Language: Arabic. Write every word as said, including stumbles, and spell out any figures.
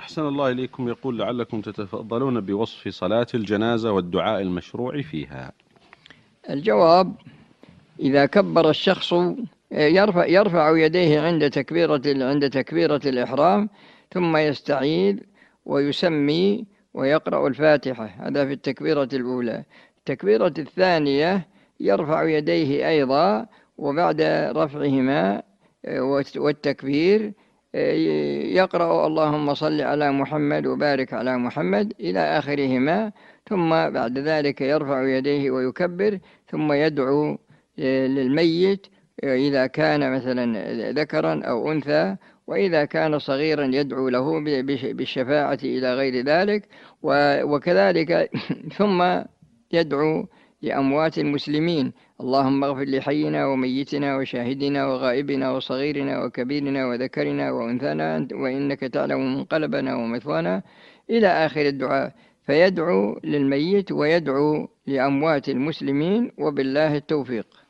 أحسن الله إليكم. يقول لعلكم تتفضلون بوصف صلاة الجنازة والدعاء المشروع فيها. الجواب: إذا كبر الشخص يرفع, يرفع يديه عند تكبيرة عند تكبيرة الإحرام، ثم يستعيذ ويسمي ويقرأ الفاتحة، هذا في التكبيرة الأولى. التكبيرة الثانية يرفع يديه أيضا، وبعد رفعهما والتكبير يقرأ اللهم صل على محمد وبارك على محمد إلى آخرهما، ثم بعد ذلك يرفع يديه ويكبر، ثم يدعو للميت إذا كان مثلا ذكرا أو أنثى، وإذا كان صغيرا يدعو له بالشفاعة إلى غير ذلك، وكذلك ثم يدعو لأموات المسلمين: اللهم اغفر لحينا وميتنا وشاهدنا وغائبنا وصغيرنا وكبيرنا وذكرنا وأنثانا وإنك تعلم منقلبنا ومثوانا إلى آخر الدعاء. فيدعو للميت ويدعو لأموات المسلمين، وبالله التوفيق.